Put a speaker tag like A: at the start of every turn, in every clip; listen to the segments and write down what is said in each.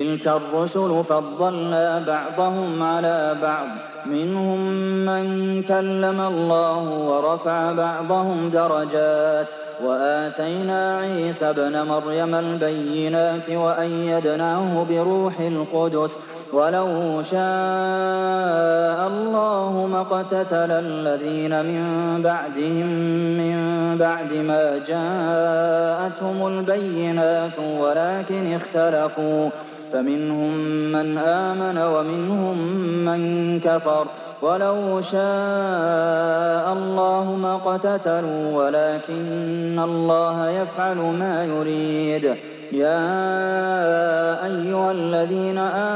A: تِلْكَ الرُّسُلُ فَضَّلْنَا بَعْضَهُمْ عَلَىٰ بَعْضٍ ۚ مِّنْهُم مَّن كَلَّمَ اللَّهُ وَرَفَعَ بَعْضَهُمْ دَرَجَاتٍ ۚ وَآتَيْنَا عِيسَى ابْنَ مَرْيَمَ الْبَيِّنَاتِ وَأَيَّدْنَاهُ بِرُوحِ الْقُدُسِ ۗ وَلَوْ شَاءَ اللَّهُ مَا اقْتَتَلَ الَّذِينَ مِن بَعْدِهِم مِّن بَعْدِ مَا جَاءَتْهُمُ الْبَيِّنَاتُ وَلَٰكِنِ اخْتَلَفُوا ۚ فَمِنْهُم مَّنْ آمَنَ وَمِنْهُم مَّن كَفَرَ ۚ وَلَوْ شَاءَ اللَّهُ مَا اقْتَتَلُوا وَلَٰكِنَّ اللَّهَ يَفْعَلُ مَا يُرِيدُ. يَا أَيُّهَا الَّذِينَ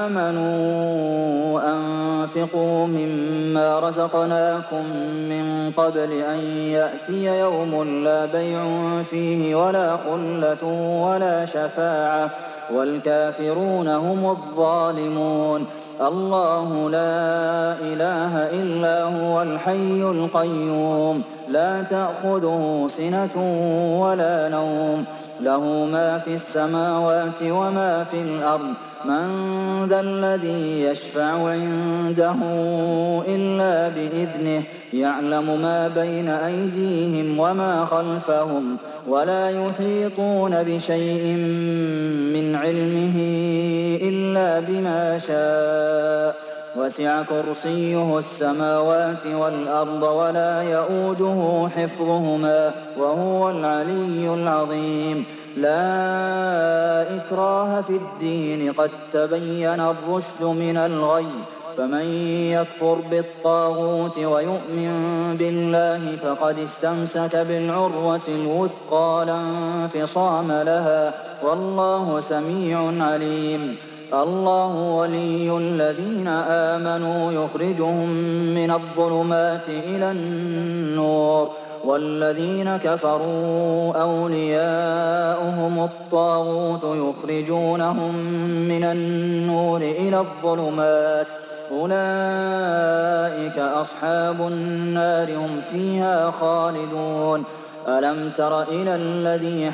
A: آمَنُوا أَنفِقُوا مِمَّا رَزَقْنَاكُم مِّن قَبْلِ أَن يَأْتِيَ يَوْمٌ لَّا بَيْعٌ فِيهِ وَلَا خُلَّةٌ وَلَا شَفَاعَةٌ ۗ وَالْكَافِرُونَ هُمُ الظَّالِمُونَ. اللَّهُ لَا إِلَٰهَ إِلَّا هُوَ الْحَيُّ الْقَيُّومُ، لَا تَأْخُذُهُ سِنَةٌ وَلَا نَوْمٌ، لَّهُ مَا فِي السَّمَاوَاتِ وَمَا فِي الْأَرْضِ. مَن ذَا الَّذِي يَشْفَعُ عِندَهُ إِلَّا بِإِذْنِهِ ۚ يَعْلَمُ مَا بَيْنَ أَيْدِيهِمْ وَمَا خَلْفَهُمْ وَلَا يُحِيطُونَ بِشَيْءٍ مِّنْ عِلْمِهِ إِلَّا بِمَا شَاءَ ۚ وَسِعَ كُرْسِيُّهُ السَّمَاوَاتِ وَالْأَرْضَ وَلَا يَئُودُهُ حِفْظُهُمَا ۚ وَهُوَ الْعَلِيُّ الْعَظِيمُ. لَا إِكْرَاهَ فِي الدِّينِ ۖ قَد تَّبَيَّنَ الرُّشْدُ مِنَ الْغَيِّ ۚ فَمَن يَكْفُرْ بِالطَّاغُوتِ وَيُؤْمِن بِاللَّهِ فَقَدِ اسْتَمْسَكَ بِالْعُرْوَةِ الْوُثْقَىٰ لَا انفِصَامَ لَهَا ۗ وَاللَّهُ سَمِيعٌ عَلِيمٌ. اللَّهُ وَلِيُّ الَّذِينَ آمَنُوا يُخْرِجُهُم مِّنَ الظُّلُمَاتِ إِلَى النُّورِ ۖ وَالَّذِينَ كَفَرُوا أَوْلِيَاؤُهُمُ الطَّاغُوتُ يُخْرِجُونَهُم مِّنَ النُّورِ إِلَى الظُّلُمَاتِ ۗ أُولَٰئِكَ أَصْحَابُ النَّارِ ۖ هُمْ فِيهَا خَالِدُونَ. أَلَمْ تَرَ إِلَى الَّذِي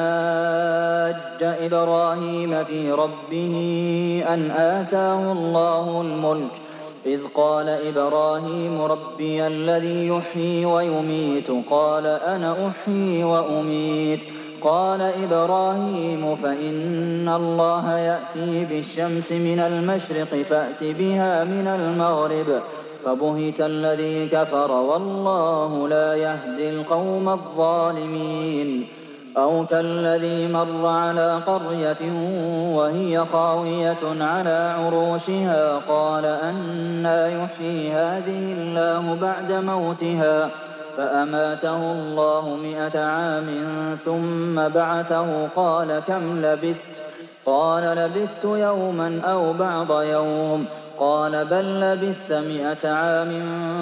A: حَاجَّ إِبْرَاهِيمَ فِي رَبِّهِ أَنْ آتَاهُ اللَّهُ الْمُلْكَ إِذْ قَالَ إِبْرَاهِيمُ رَبِّيَ الَّذِي يُحْيِي وَيُمِيتُ قَالَ أَنَا أُحْيِي وَأُمِيتُ قَالَ إِبْرَاهِيمُ فَإِنَّ اللَّهَ يَأْتِي بِالشَّمْسِ مِنَ الْمَشْرِقِ فَأْتِ بِهَا مِنَ الْمَغْرِبِ فَبُهِتَ الَّذِي كَفَرَ وَاللَّهُ لَا يَهْدِي الْقَوْمَ الظَّالِمِينَ. أَوْ كَالَّذِي مَرَّ عَلَىٰ قَرْيَةٍ وَهِيَ خَاوِيَةٌ عَلَىٰ عُرُوشِهَا قَالَ أَنَّىٰ يُحْيِي هَٰذِهِ اللَّهُ بَعْدَ مَوْتِهَا فَأَمَاتَهُ اللَّهُ 100 عَامٍ ثُمَّ بَعَثَهُ قَالَ كَمْ لَبِثْتَ؟ قَالَ لَبِثْتُ يَوْمًا أَوْ بَعْضَ يَوْمٍ قَالَ بَل لَّبِثْتَ 100 عَامٍ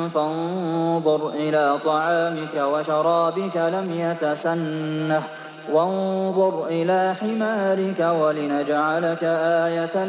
A: فانظُرْ إِلَىٰ طَعَامِكَ وَشَرَابِكَ لَمْ يَتَسَنَّهْ وَانظُرْ إِلَىٰ حِمَارِكَ وَلِنَجْعَلَكَ آيَةً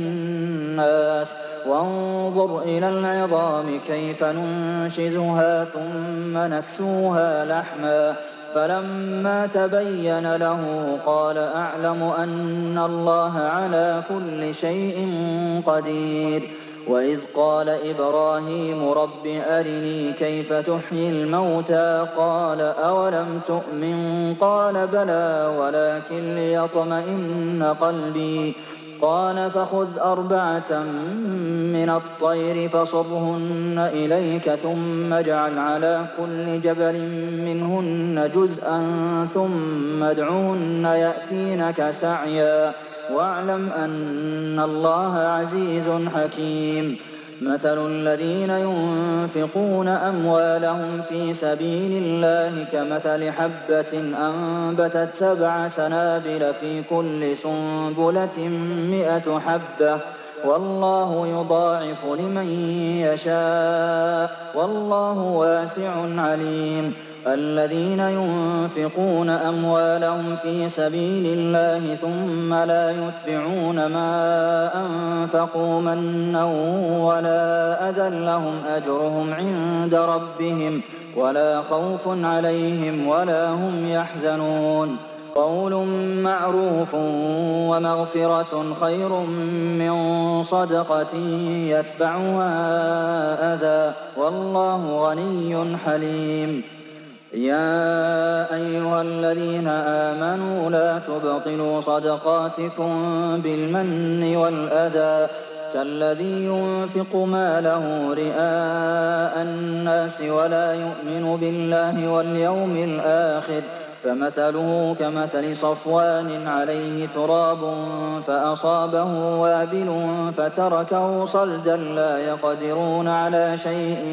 A: لِّلنَّاسِ وَانظُرْ إِلَى الْعِظَامِ كَيْفَ نُنشِزُهَا ثُمَّ نَكْسُوهَا لَحْمًا فَلَمَّا تَبَيَّنَ لَهُ قَالَ أَعْلَمُ أَنَّ اللَّهَ عَلَىٰ كُلِّ شَيْءٍ قَدِيرٌ. وَإِذْ قَالَ إِبْرَاهِيمُ رَبِّ أَرِنِي كَيْفَ تُحْيِي الْمَوْتَىٰ قَالَ أَوَلَمْ تُؤْمِن قَالَ بَلَىٰ وَلَٰكِن لِّيَطْمَئِنَّ قَلْبِي قَالَ فَخُذْ 4 مِّنَ الطَّيْرِ فَصُرْهُنَّ إِلَيْكَ ثُمَّ اجْعَلْ عَلَىٰ كُلِّ جَبَلٍ مِّنْهُنَّ جُزْءًا ثُمَّ ادْعُهُنَّ يَأْتِينَكَ سَعْيًا وَاعْلَمْ أَنَّ اللَّهَ عَزِيزٌ حَكِيمٌ. مَثَلُ الَّذِينَ يُنفِقُونَ أَمْوَالَهُمْ فِي سَبِيلِ اللَّهِ كَمَثَلِ حَبَّةٍ أَنبَتَتْ 7 سَنَابِلَ فِي كُلِّ سُنبُلَةٍ 100 حَبَّةٍ ۗ وَاللَّهُ يُضَاعِفُ لِمَن يَشَاءُ ۗ وَاللَّهُ وَاسِعٌ عَلِيمٌ. الَّذِينَ يُنفِقُونَ أَمْوَالَهُمْ فِي سَبِيلِ اللَّهِ ثُمَّ لَا يُتْبِعُونَ مَا أَنفَقُوا مَنًّا وَلَا أَذًى لَّهُمْ أَجْرُهُمْ عِندَ رَبِّهِمْ وَلَا خَوْفٌ عَلَيْهِمْ وَلَا هُمْ يَحْزَنُونَ. قول معروف ومغفرة خير من صدقة يتبعها أذى والله غني حليم يا أيها الذين آمنوا لا تبطلوا صدقاتكم بالمن والأذى كالذي ينفق ماله رئاء الناس ولا يؤمن بالله واليوم الآخر فمثله كمثل صفوان عليه تراب فأصابه وابل فتركه صلدا لا يقدرون على شيء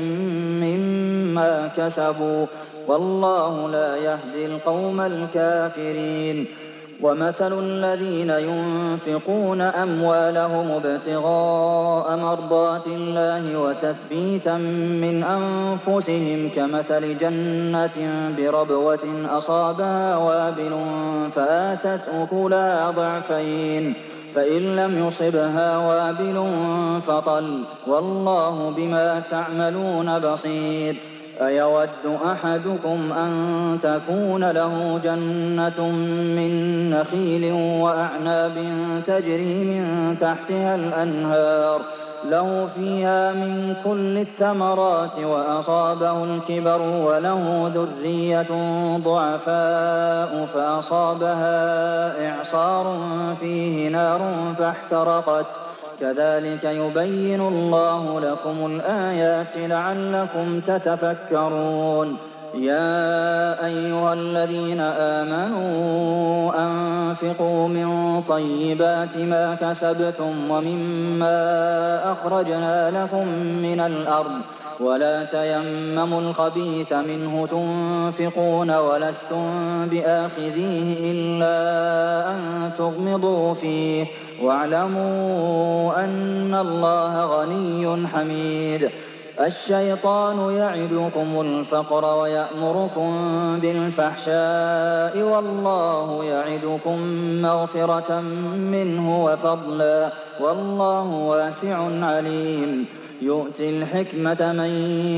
A: مما كسبوا والله لا يهدي القوم الكافرين ومثل الذين ينفقون أموالهم ابتغاء مرضات الله وتثبيتا من أنفسهم كمثل جنة بربوة أصابها وابل فآتت أكلها ضعفين فإن لم يصبها وابل فطل والله بما تعملون بصير أيود أحدكم أن تكون له جنة من نخيل وأعناب تجري من تحتها الأنهار له فيها من كل الثمرات وأصابه الكبر وله ذرية ضعفاء فأصابها إعصار فيه نار فاحترقت كذلك يبين الله لكم الآيات لعلكم تتفكرون يا أيها الذين آمنوا أنفقوا من طيبات ما كسبتم ومما أخرجنا لكم من الأرض ولا تيمموا الخبيث منه تنفقون ولستم بآخذيه إلا أن تغمضوا فيه واعلموا أن الله غني حميد الشيطان يعدكم الفقر ويأمركم بالفحشاء والله يعدكم مغفرة منه وفضلا والله واسع عليم يؤتي الحكمة من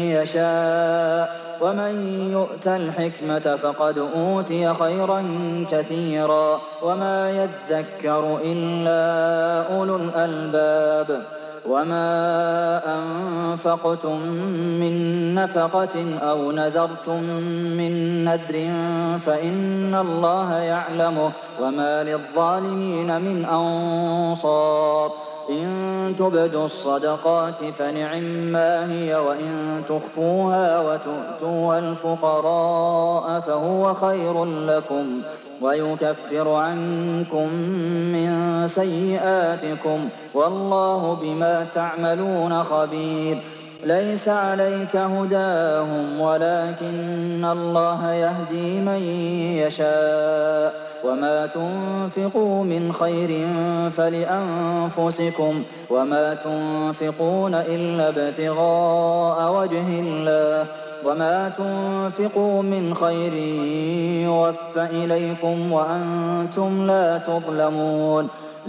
A: يشاء ومن يؤت الحكمة فقد أوتي خيرا كثيرا وما يذكر إلا أولو الألباب وما أنفقتم من نفقة أو نذرتم من نذر فإن الله يعلمه وما للظالمين من أنصار إن تبدوا الصدقات فنعما هي وإن تخفوها وتؤتوها الفقراء فهو خير لكم ويكفر عنكم من سيئاتكم والله بما تعملون خبير ليس عليك هداهم ولكن الله يهدي من يشاء وما تنفقوا من خير فلأنفسكم وما تنفقون إلا ابتغاء وجه الله وما تنفقوا من خير يوفى إليكم وأنتم لا تظلمون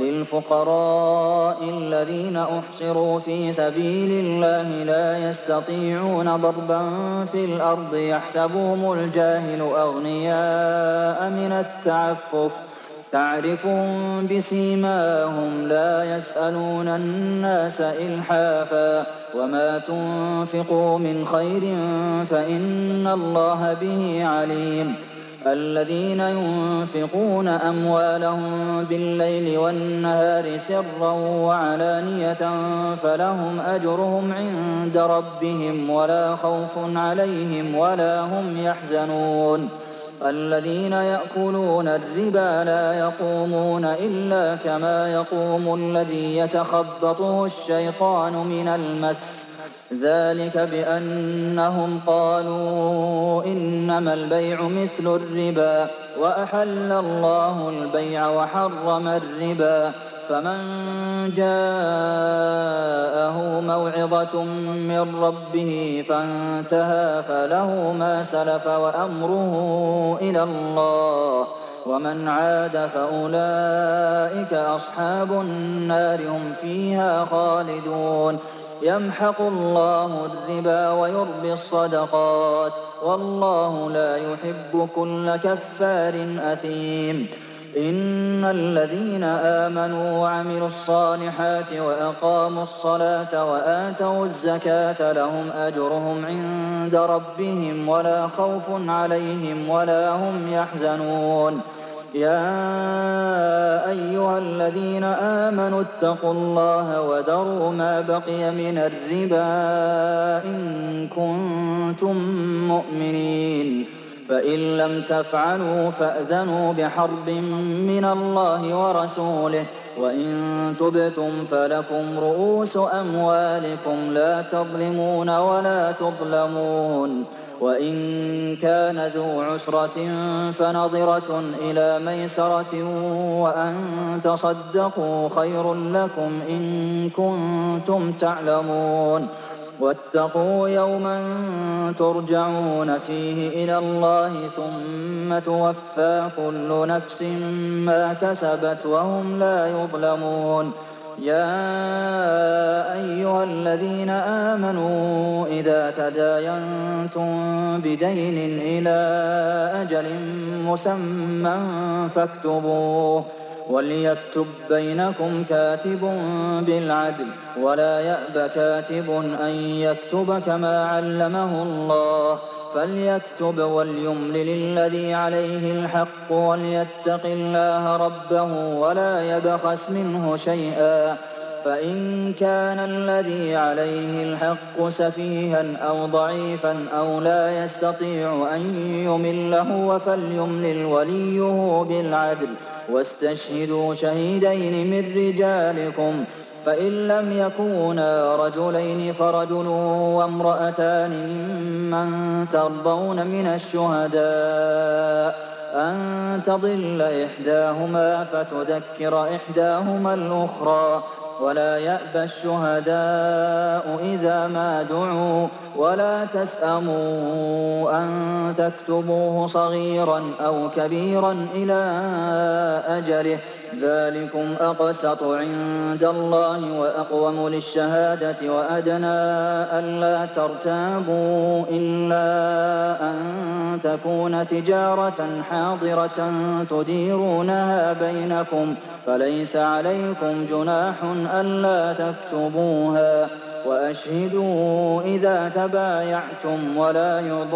A: للفقراء الذين أحصروا في سبيل الله لا يستطيعون ضربا في الأرض يحسبهم الجاهل أغنياء من التعفف تعرفهم بسيماهم لا يسألون الناس إلحافا وما تنفقوا من خير فإن الله به عليم الذين ينفقون أموالهم بالليل والنهار سرا وعلانية فلهم أجرهم عند ربهم ولا خوف عليهم ولا هم يحزنون الذين يأكلون الربا لا يقومون إلا كما يقوم الذي يتخبطه الشيطان من المس ذلك بأنهم قالوا إنما البيع مثل الربا وأحل الله البيع وحرم الربا فمن جاءه موعظة من ربه فانتهى فله ما سلف وأمره إلى الله ومن عاد فأولئك أصحاب النار هم فيها خالدون يمحق الله الربا ويربي الصدقات والله لا يحب كل كفار أثيم إن الذين آمنوا وعملوا الصالحات وأقاموا الصلاة وآتوا الزكاة لهم أجرهم عند ربهم ولا خوف عليهم ولا هم يحزنون يا أيها الذين آمنوا اتقوا الله وذروا ما بقي من الربا إن كنتم مؤمنين فإن لم تفعلوا فأذنوا بحرب من الله ورسوله وإن تبتم فلكم رؤوس أموالكم لا تظلمون ولا تظلمون وإن كان ذو عسرة فنظرة إلى ميسرة وأن تصدقوا خير لكم إن كنتم تعلمون واتقوا يوما ترجعون فيه إلى الله ثم توفى كل نفس ما كسبت وهم لا يظلمون يا أيها الذين آمنوا إذا تداينتم بدين إلى أجل مسمى فاكتبوه وليكتب بينكم كاتب بالعدل ولا يأب كاتب أن يكتب كما علمه الله فليكتب وليملل الذي عليه الحق وليتق الله ربه ولا يبخس منه شيئا فإن كان الذي عليه الحق سفيها أو ضعيفا أو لا يستطيع أن يمله فليملل وليه بالعدل واستشهدوا شهيدين من رجالكم فإن لم يكونا رجلين فرجل وامرأتان ممن ترضون من الشهداء أن تضل إحداهما فتذكر إحداهما الأخرى ولا يأبى الشهداء إذا ما دعوا ولا تسأموا أن تكتبوه صغيرا أو كبيرا إلى أجله ذلكم أقسط عند الله وأقوم للشهادة وأدنى ألا ترتابوا إلا أن تكون تجارة حاضرة تديرونها بينكم فليس عليكم جناح ألا تكتبوها وأشهدوا إذا تبايعتم ولا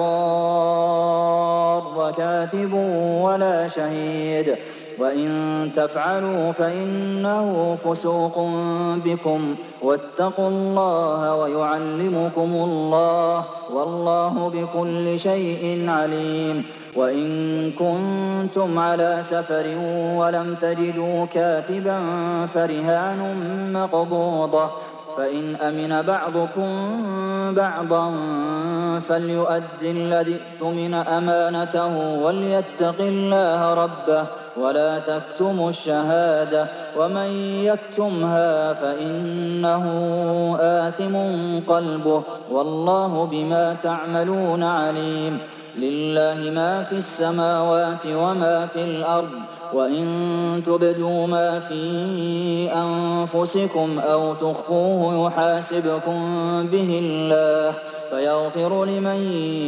A: يضار كاتب ولا شهيد وإن تفعلوا فإنه فسوق بكم واتقوا الله ويعلمكم الله والله بكل شيء عليم وإن كنتم على سفر ولم تجدوا كاتبا فرهان مقبوضة فإن أمن بعضكم بعضا فليؤد الذي اؤتمن أمانته وليتق الله ربه ولا تكتموا الشهادة ومن يكتمها فإنه آثم قلبه والله بما تعملون عليم لله ما في السماوات وما في الأرض وإن تبدوا ما في أنفسكم أو تخفوه يحاسبكم به الله فيغفر لمن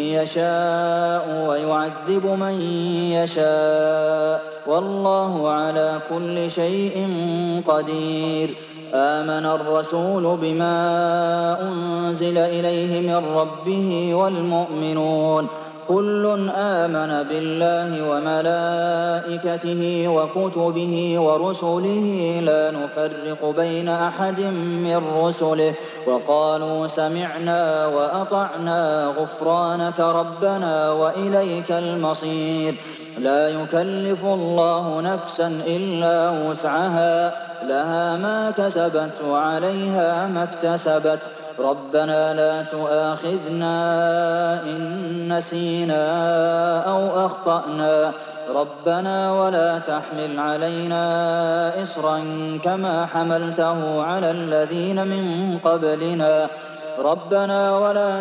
A: يشاء ويعذب من يشاء والله على كل شيء قدير آمن الرسول بما أنزل إليه من ربه والمؤمنون كل آمن بالله وملائكته وكتبه ورسله لا نفرق بين أحد من رسله وقالوا سمعنا وأطعنا غفرانك ربنا وإليك المصير لا يكلف الله نفسا إلا وسعها لها ما كسبت وعليها ما اكتسبت ربنا لا تؤاخذنا إن نسينا أو أخطأنا ربنا ولا تحمل علينا إصرا كما حملته على الذين من قبلنا ربنا ولا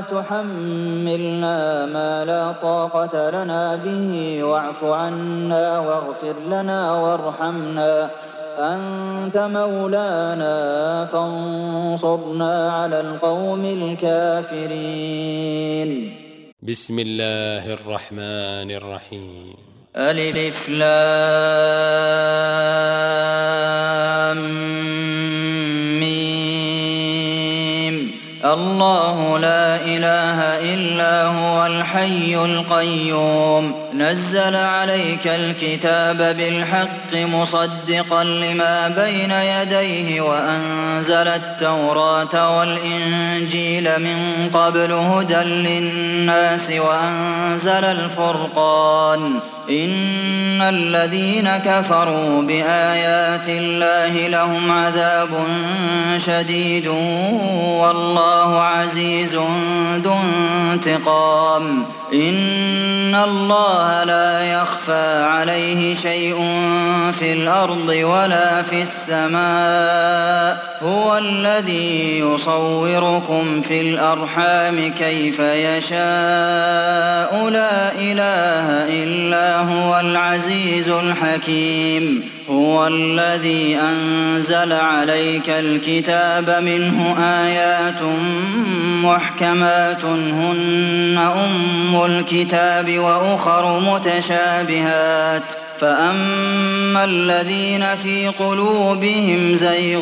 A: تحملنا ما لا طاقة لنا به واعف عنا واغفر لنا وارحمنا أنت مولانا فانصرنا على القوم الكافرين.
B: بسم الله الرحمن الرحيم.
A: ألف لام ميم. الله لا إله إلا هو الحي القيوم نزل عليك الكتاب بالحق مصدقا لما بين يديه وأنزل التوراة والإنجيل من قبل هدى للناس وأنزل الفرقان إن الذين كفروا بآيات الله لهم عذاب شديد والله عزيز ذو انتقام إن الله لا يخفى عليه شيء في الأرض ولا في السماء هو الذي يصوركم في الأرحام كيف يشاء لا إله إلا هو العزيز الحكيم هو الذي أنزل عليك الكتاب منه آيات محكمات هن أم الكتاب وأخر متشابهات فأما الذين في قلوبهم زيغ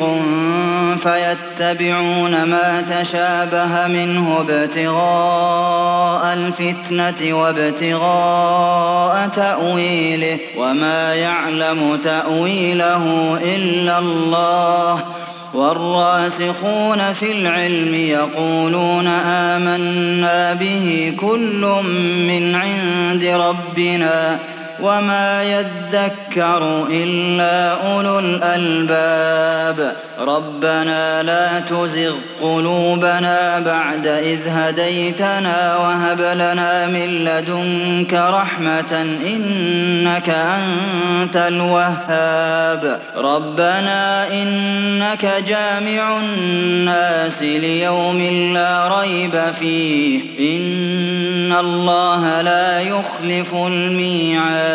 A: فيتبعون ما تشابه منه ابتغاء الفتنة وابتغاء تأويله وما يعلم تأويله إلا الله والراسخون في العلم يقولون آمنا به كل من عند ربنا وما يذكر إلا أولو الألباب ربنا لا تزغ قلوبنا بعد إذ هديتنا وهب لنا من لدنك رحمة إنك أنت الوهاب ربنا إنك جامع الناس ليوم لا ريب فيه إن الله لا يخلف الميعاد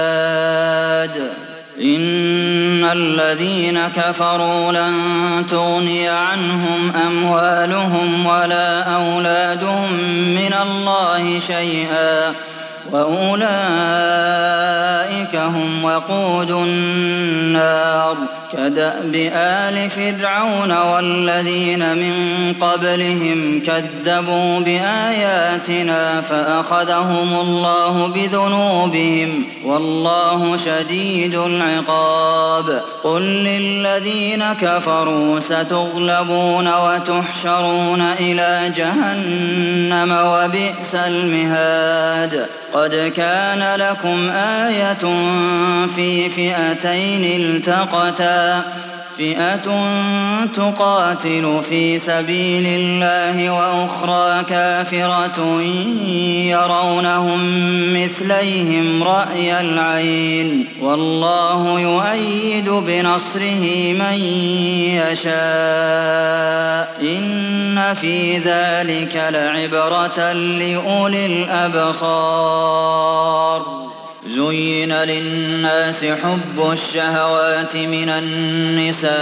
A: إن الذين كفروا لن تغني عنهم أموالهم ولا أولادهم من الله شيئا وأولئك هم وقود النار كدأب آل فرعون والذين من قبلهم كذبوا بآياتنا فأخذهم الله بذنوبهم والله شديد العقاب قل للذين كفروا ستغلبون وتحشرون إلى جهنم وبئس المهاد قد كان لكم آية في فئتين التقتا فئة تقاتل في سبيل الله وأخرى كافرة يرونهم مثليهم رأي العين والله يؤيد بنصره من يشاء إن في ذلك لعبرة لأولي الأبصار زين للناس حب الشهوات من النساء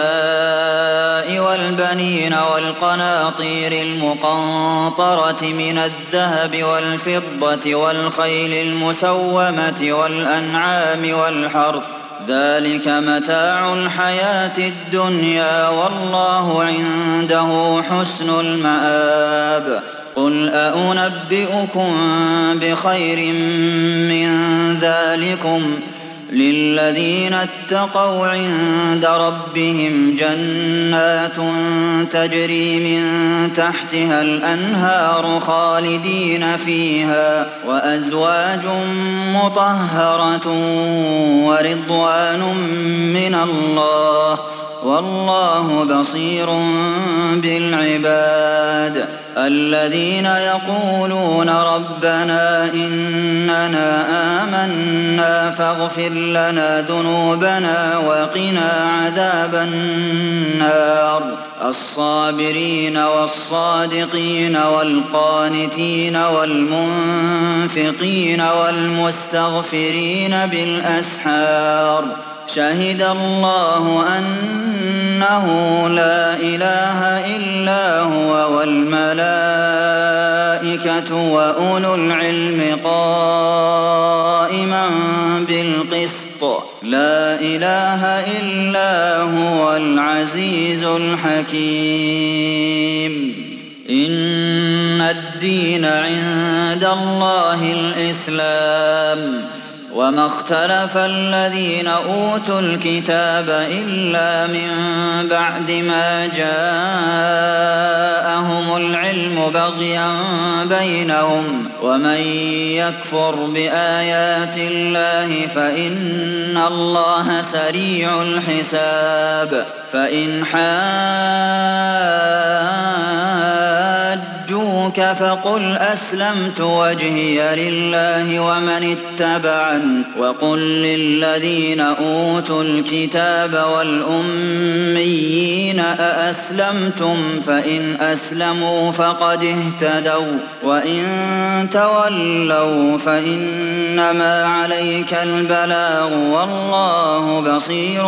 A: والبنين والقناطير المقنطرة من الذهب والفضة والخيل المسومة والأنعام والحرث ذلك متاع الحياة الدنيا والله عنده حسن المآب قل أنبئكم بخير من ذلكم للذين اتقوا عند ربهم جنات تجري من تحتها الأنهار خالدين فيها وأزواج مطهرة ورضوان من الله والله بصير بالعباد الذين يقولون ربنا إننا آمنا فاغفر لنا ذنوبنا وقنا عذاب النار الصابرين والصادقين والقانتين والمنفقين والمستغفرين بالأسحار شهد الله أنه لا إله إلا هو والملائكة وأولو العلم قائما بالقسط لا إله إلا هو العزيز الحكيم إن الدين عند الله الإسلام وما اختلف الذين أوتوا الكتاب إلا من بعد ما جاءهم العلم بغيا بينهم ومن يكفر بآيات الله فإن الله سريع الحساب فإن حاجوك فقل أسلمت وجهي لله ومن اتبعني وقل للذين أوتوا الكتاب والأميين أأسلمتم فإن أسلموا فقد اهتدوا وإن تولوا فإنما عليك البلاغ والله بصير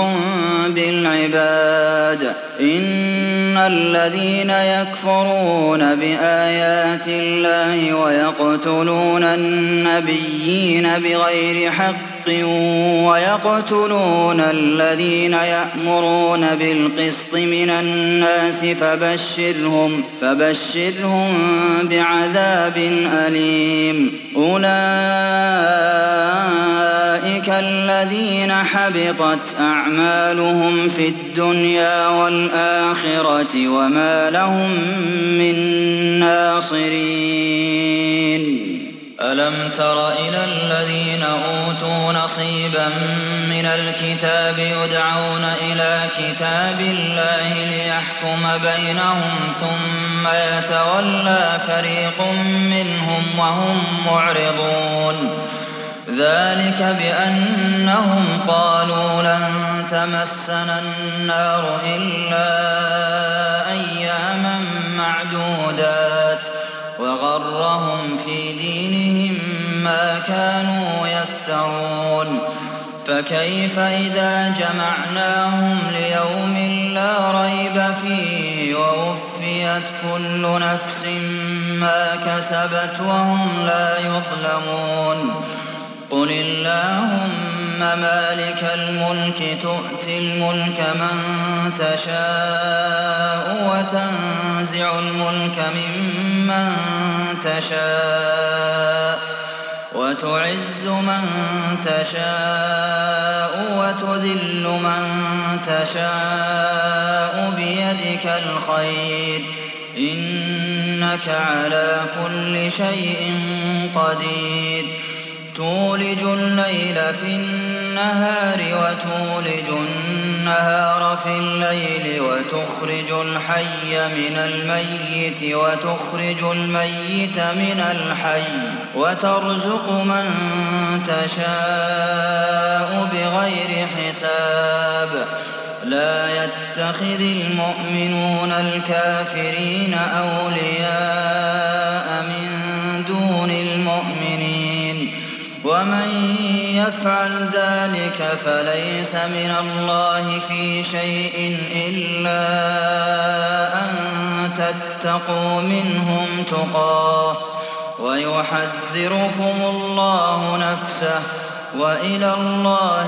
A: بالعباد إن الذين يكفرون بآيات الله ويقتلون النبيين بغير حق ويقتلون الذين يأمرون بالقسط من الناس فبشرهم بعذاب أليم أولئك الذين حبطت أعمالهم في الدنيا والآخرة وما لهم من ناصرين ألم تر إلى الذين أوتوا نصيبا من الكتاب يدعون إلى كتاب الله ليحكم بينهم ثم يتولى فريق منهم وهم معرضون ذلك بأنهم قالوا لن تمسنا النار إلا أياما معدودات وغرهم في دينهم ما كانوا يفترون فكيف إذا جمعناهم ليوم لا ريب فيه ووفيت كل نفس ما كسبت وهم لا يظلمون قل اللهم مالك الملك تؤتي الملك من تشاء وتنزع الملك ممن تشاء وتعز من تشاء وتذل من تشاء بيدك الخير إنك على كل شيء قدير تولج الليل في النهار وتولج النهار في الليل وتخرج الحي من الميت وتخرج الميت من الحي وترزق من تشاء بغير حساب لا يتخذ المؤمنون الكافرين أولياء من دون المؤمنين ومن يفعل ذلك فليس من الله في شيء إلا أن تتقوا منهم تقاه ويحذركم الله نفسه وإلى الله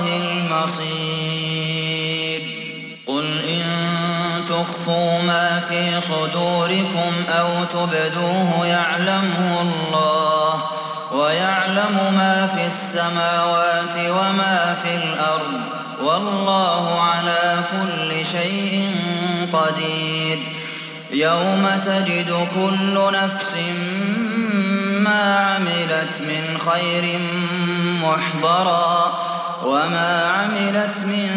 A: المصير قل إن تخفوا ما في صدوركم أو تبدوه يعلمه الله ويعلم ما في السماوات وما في الأرض والله على كل شيء قدير يوم تجد كل نفس ما عملت من خير محضرا وما عملت من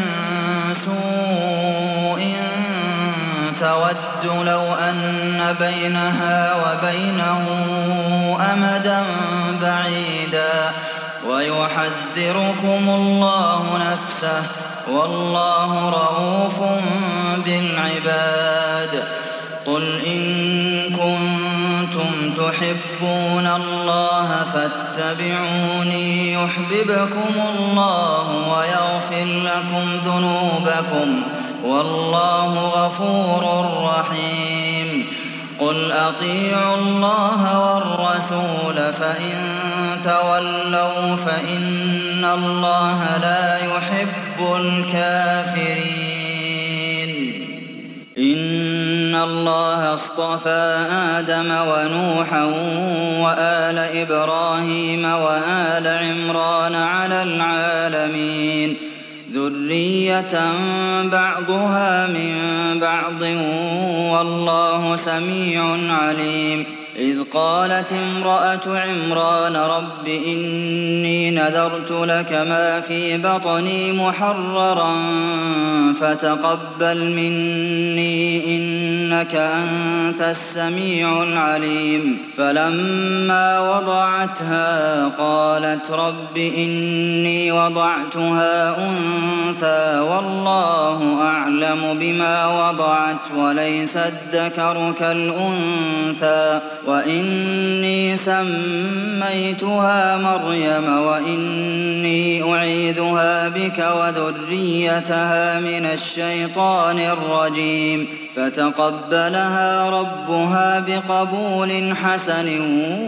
A: سوء تود لو أن بينها وبينه أمدا بعيدا ويحذركم الله نفسه والله رءوف بالعباد قل إن كنتم كنتم تحبون الله فاتبعوني يحببكم الله ويغفر لكم ذنوبكم والله غفور رحيم قل أطيعوا الله والرسول فإن تولوا فإن الله لا يحب الكافرين إن الله اصطفى آدم ونوحا وآل إبراهيم وآل عمران على العالمين ذرية بعضها من بعض والله سميع عليم إذ قالت امرأة عمران رب إني نذرت لك ما في بطني محررا فتقبل مني إنك أنت السميع العليم فلما وضعتها قالت رب إني وضعتها أنثى والله أعلم بما وضعت وليس الذكر كالأنثى وإني سميتها مريم وإني أعيذها بك وذريتها من الشيطان الرجيم فتقبلها ربها بقبول حسن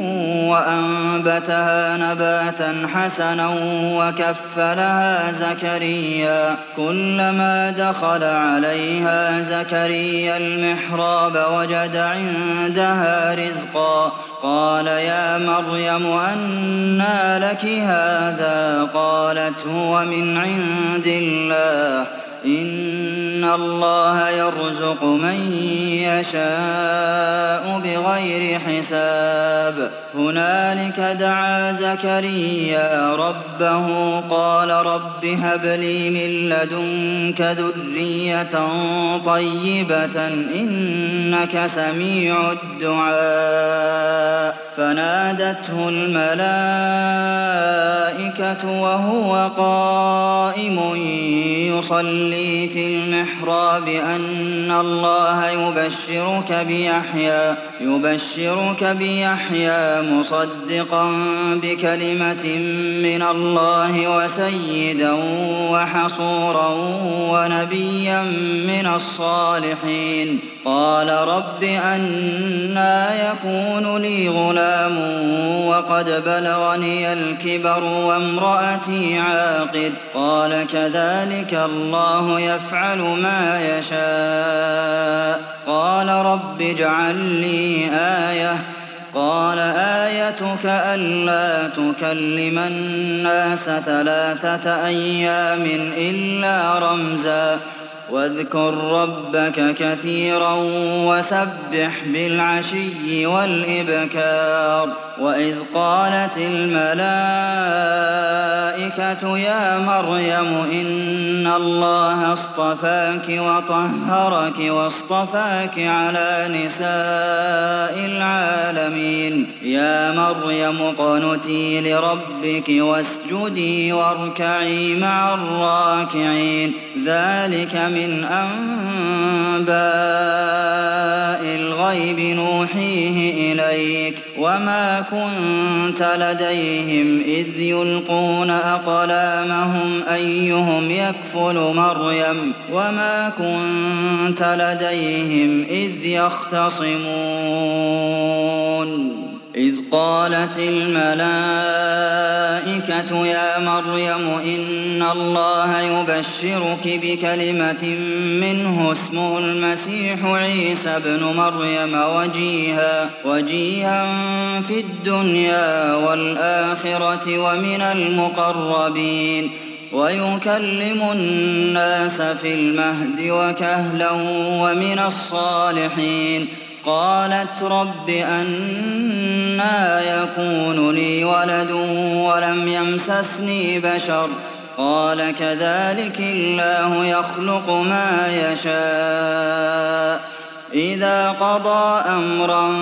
A: وأنبتها نباتا حسنا وكفلها زكريا كلما دخل عليها زكريا المحراب وجد عندها رزقا قال يا مريم أنى لك هذا قالت هو من عند الله إن الله يرزق من يشاء بغير حساب هنالك دعا زكريا ربه قال رب هب لي من لدنك ذرية طيبة إنك سميع الدعاء فنادته الملائكة وهو قائم يصلي في المحراب أن الله يبشرك بيحيى مصدقا بكلمة من الله وسيدا وحصورا ونبيا من الصالحين قال رب أنى يكون لي غلام وقد بلغني الكبر وامرأتي عاقر قال كذلك الله يفعل ما يشاء قال رب اجعل لي آية قال آيتك ألا تكلم الناس 3 أيام إلا رمزا واذكر ربك كثيرا وسبح بالعشي والإبكار وإذ قالت الملائكة يا مريم إن الله اصطفاك وطهرك واصطفاك على نساء العالمين يا مريم اقنتي لربك واسجدي واركعي مع الراكعين ذلك من أنباء الغيب نوحيه إليك وما كنت لديهم إذ يلقون أقلامهم أيهم يكفل مريم وما كنت لديهم إذ يختصمون إذ قالت الملائكة يا مريم إن الله يبشرك بكلمة منه اسمه المسيح عيسى ابن مريم وجيها في الدنيا والآخرة ومن المقربين ويكلم الناس في المهد وكهلا ومن الصالحين قالت رب أنى يكون لي ولد ولم يمسسني بشر قال كذلك الله يخلق ما يشاء إذا قضى أمرا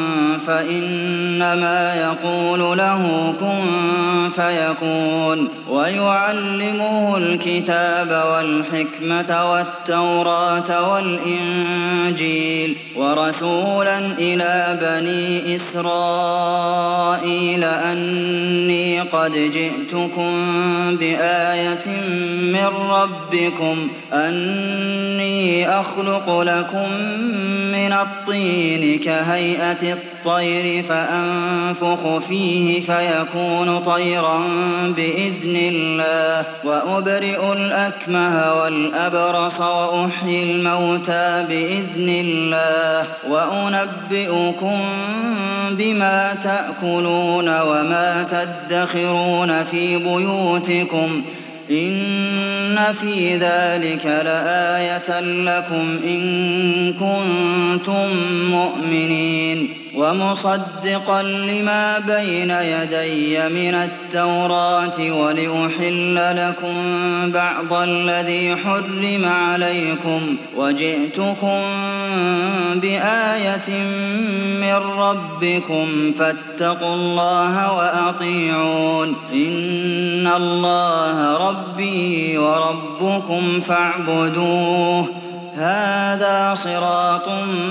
A: فإنما يقول له كن فيكون ويعلمه الكتاب والحكمة والتوراة والإنجيل ورسولا إلى بني إسرائيل أني قد جئتكم بآية من ربكم أني أخلق لكم من الطين كهيئة الطير فأنفخ فيه فيكون طيرا بإذن الله وأبرئ الأكمه والأبرص وأحيي الموتى بإذن الله وأنبئكم بما تأكلون وما تدخرون في بيوتكم إن في ذلك لآية لكم إن كنتم مؤمنين ومصدقا لما بين يدي من التوراة ولأحل لكم بعض الذي حرم عليكم وجئتكم بآية من ربكم فاتقوا الله وأطيعون إن الله ربي وربكم فاعبدوه هذا صراط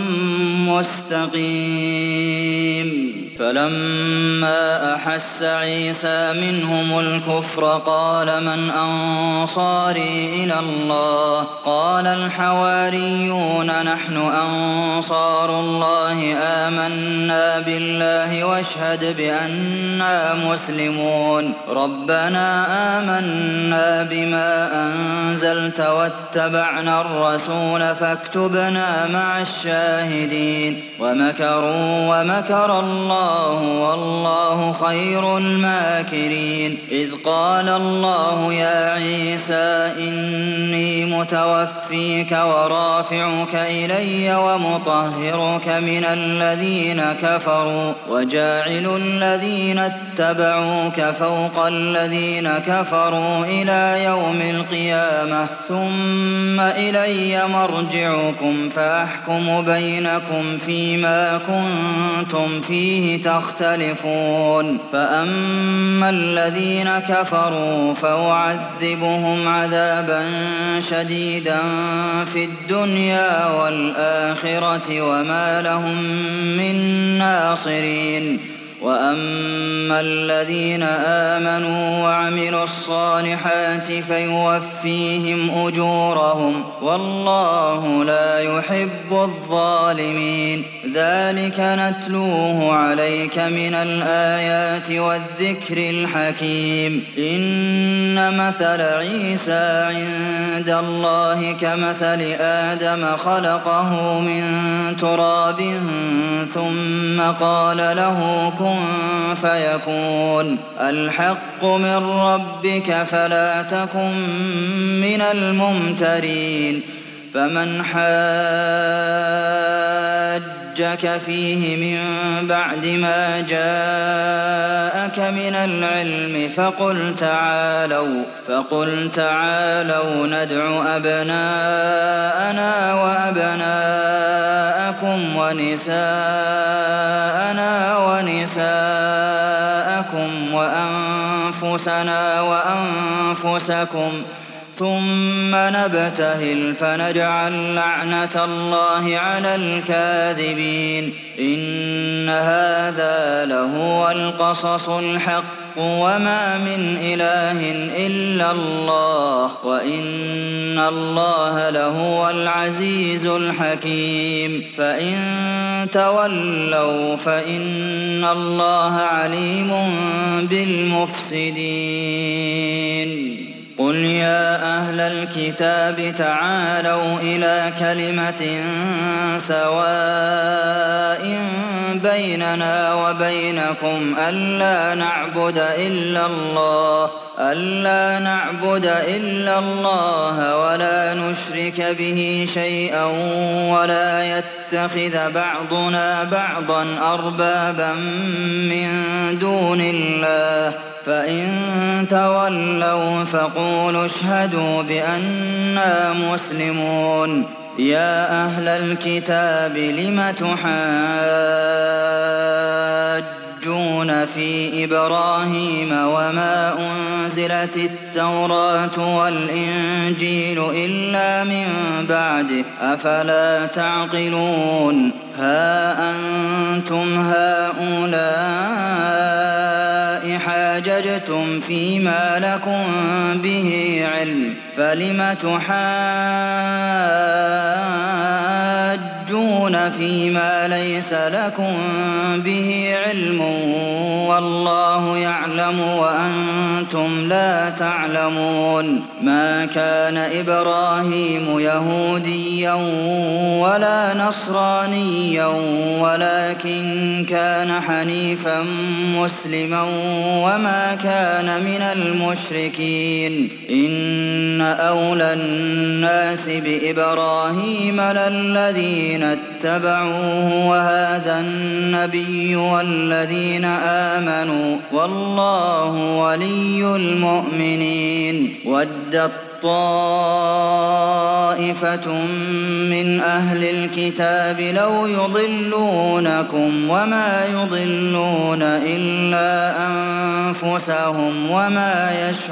A: مستقيم فلما أحس عيسى منهم الكفر قال من أنصاري إلى الله قال الحواريون نحن أنصار الله آمنا بالله واشهد بأننا مسلمون ربنا آمنا بما أنزلت واتبعنا الرسول فاكتبنا مع الشاهدين ومكروا ومكر الله والله خير الماكرين إذ قال الله يا عيسى إني متوفيك ورافعك إلي ومطهرك من الذين كفروا وجاعل الذين اتبعوك فوق الذين كفروا إلى يوم القيامة ثم إلي مرجعكم فأحكم بينكم فيما كنتم فيه تختلفون فأما الذين كفروا فأعذبهم عذابا شديدا في الدنيا والآخرة وما لهم من ناصرين وأما الذين آمنوا وعملوا الصالحات فيوفيهم أجورهم والله لا يحب الظالمين ذلك نتلوه عليك من الآيات والذكر الحكيم إن مثل عيسى عند الله كمثل آدم خلقه من تراب ثم قال له كن فيكون الحق من ربك فلا تكن من الممترين فمن حاجك فيه من بعد ما جاءك من العلم فقل تعالوا ندع أبناءنا وأبناءكم ونساءنا ونساءكم وأنفسنا وأنفسكم ثم نبتهل فنجعل لعنة الله على الكاذبين إن هذا لهو القصص الحق وما من إله إلا الله وإن الله لهو العزيز الحكيم فإن تولوا فإن الله عليم بالمفسدين قل يا أهل الكتاب تعالوا إلى كلمة سواء بيننا وبينكم ألا نعبد إلا الله ولا نشرك به شيئا ولا يتخذ بعضنا بعضا أربابا من دون الله فإن تولوا فقولوا اشهدوا بأننا مسلمون يا أهل الكتاب لم تحاجون في إبراهيم وما أنزلت التوراة والإنجيل إلا من بعده أفلا تعقلون ها أنتم هؤلاء حاججتم فيما لكم به علم فلم تحاجون فيما ليس لكم به علم والله يعلم وأنتم لا تعلمون ما كان إبراهيم يهوديا ولا نصرانيا ولكن كان حنيفا مسلما وما كان من المشركين إن أولى الناس بإبراهيم للذين اتبعوه وهذا النبي والذين آمنوا والله ولي المؤمنين ودت طائفة من أهل الكتاب لو يضلونكم وما يضلون إلا أنفسهم وما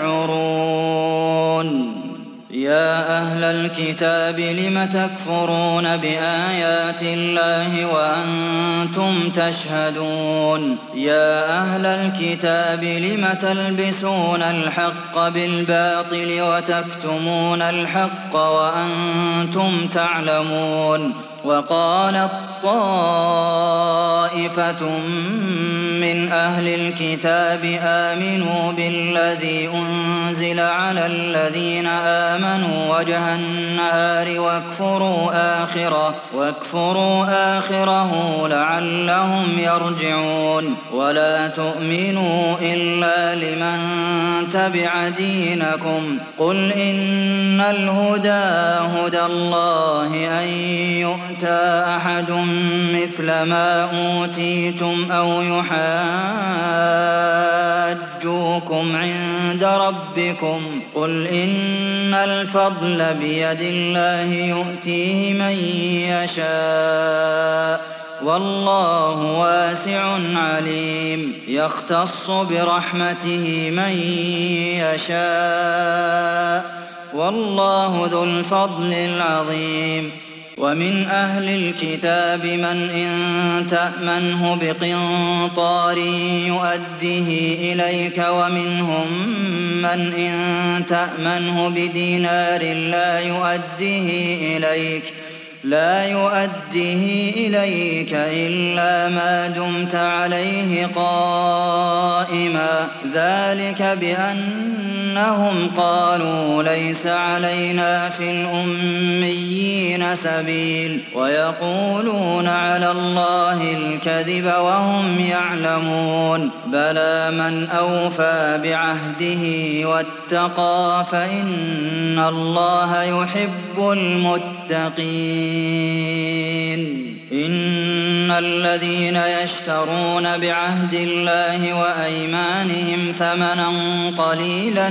A: يشعرون يا أهل الكتاب لم تكفرون بآيات الله وأنتم تشهدون يا أهل الكتاب لم تلبسون الحق بالباطل وتكتمون الحق وأنتم تعلمون وقالت طائفة من أهل الكتاب آمنوا بالذي أنزل على الذين آمنوا وجه النهار واكفروا آخره لعلهم يرجعون ولا تؤمنوا إلا لمن تبع دينكم قل إن الهدى هدى الله أن يؤتى أحد مثل ما أوتيتم أو يحاجوكم عند ربكم قل إن الفضل بيد الله يؤتيه من يشاء والله واسع عليم يختص برحمته من يشاء والله ذو الفضل العظيم ومن أهل الكتاب من إن تأمنه بقنطار يؤديه إليك ومنهم من إن تأمنه بدينار لا يؤديه إليك إلا ما دمت عليه قائما ذلك بأنهم قالوا ليس علينا في الأميين سبيل ويقولون على الله الكذب وهم يعلمون بلى من أوفى بعهده واتقى فإن الله يحب المتقين إن الذين يشترون بعهد الله وأيمانهم ثمنا قليلا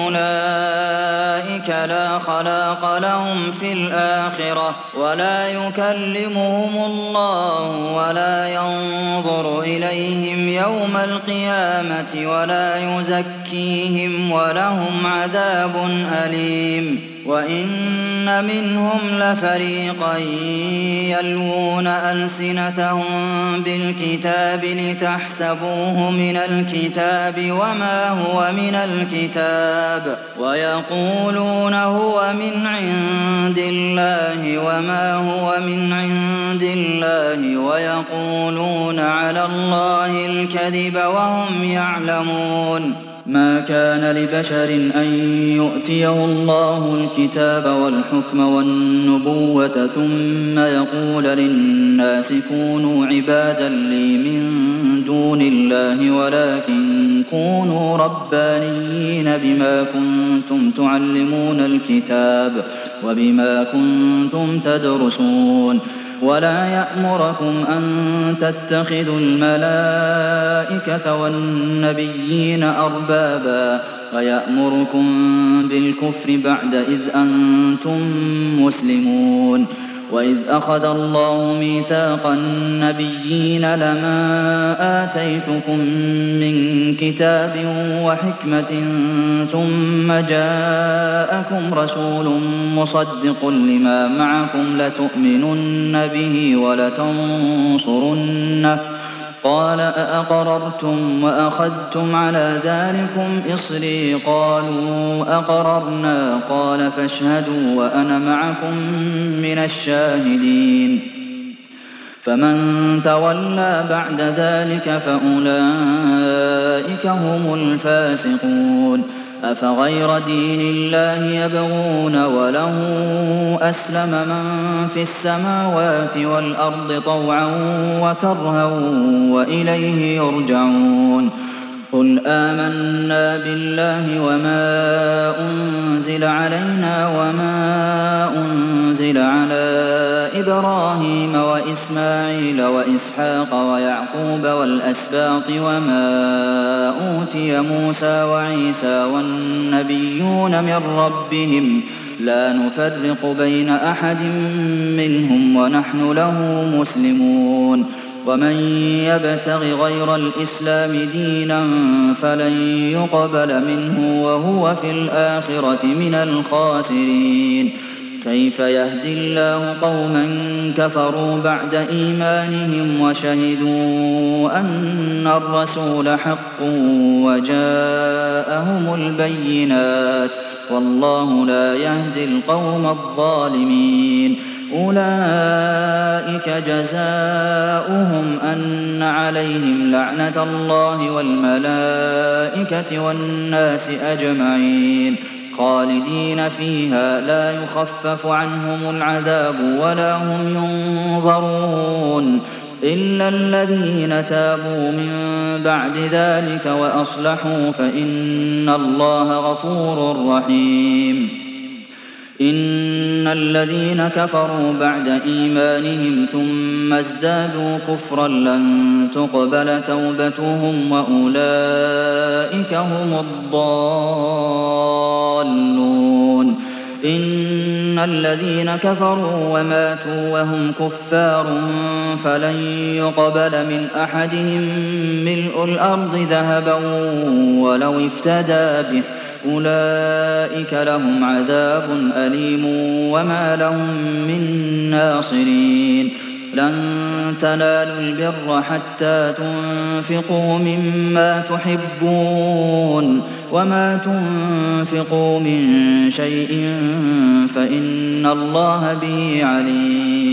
A: أولئك لا خلاق لهم في الآخرة ولا يكلمهم الله ولا ينظر إليهم يوم القيامة ولا يزكيهم ولهم عذاب أليم وإن منهم لفريقا يلوون ألسنتهم بالكتاب لتحسبوه من الكتاب وما هو من الكتاب ويقولون هو من عند الله وما هو من عند الله ويقولون على الله الكذب وهم يعلمون ما كان لبشر أن يؤتيه الله الكتاب والحكم والنبوة ثم يقول للناس كونوا عبادا لي من دون الله ولكن كونوا ربانيين بما كنتم تعلمون الكتاب وبما كنتم تدرسون ولا يأمركم أن تتخذوا الملائكة والنبيين أربابا ويأمركم بالكفر بعد إذ أنتم مسلمون وإذ أخذ الله ميثاق النبيين لما آتيتكم من كتاب وحكمة ثم جاءكم رسول مصدق لما معكم لتؤمنن به ولتنصرنه قال أأقررتم وأخذتم على ذلكم إصري قالوا أقررنا قال فاشهدوا وأنا معكم من الشاهدين فمن تولى بعد ذلك فأولئك هم الفاسقون أفغير دين الله يبغون وله أسلم من في السماوات والأرض طوعا وكرها وإليه يرجعون قل آمنا بالله وما أنزل علينا وما أنزل على إبراهيم وإسماعيل وإسحاق ويعقوب والأسباط وما أوتي موسى وعيسى والنبيون من ربهم لا نفرق بين أحد منهم ونحن له مسلمون ومن يبتغ غير الإسلام دينا فلن يقبل منه وهو في الآخرة من الخاسرين كيف يهدي الله قوما كفروا بعد إيمانهم وشهدوا أن الرسول حق وجاءهم البينات والله لا يهدي القوم الظالمين أولئك جزاؤهم أن عليهم لعنة الله والملائكة والناس أجمعين خالدين فيها لا يخفف عنهم العذاب ولا هم ينظرون إلا الذين تابوا من بعد ذلك وأصلحوا فإن الله غفور رحيم إن الذين كفروا بعد إيمانهم ثم ازدادوا كفرا لن تقبل توبتهم وأولئك هم الضالون إن الذين كفروا وماتوا وهم كفار فلن يقبل من أحدهم ملء الأرض ذهبا ولو افتدى به أولئك لهم عذاب أليم وما لهم من ناصرين لن تنالوا البر حتى تنفقوا مما تحبون وما تنفقوا من شيء فإن الله به عليم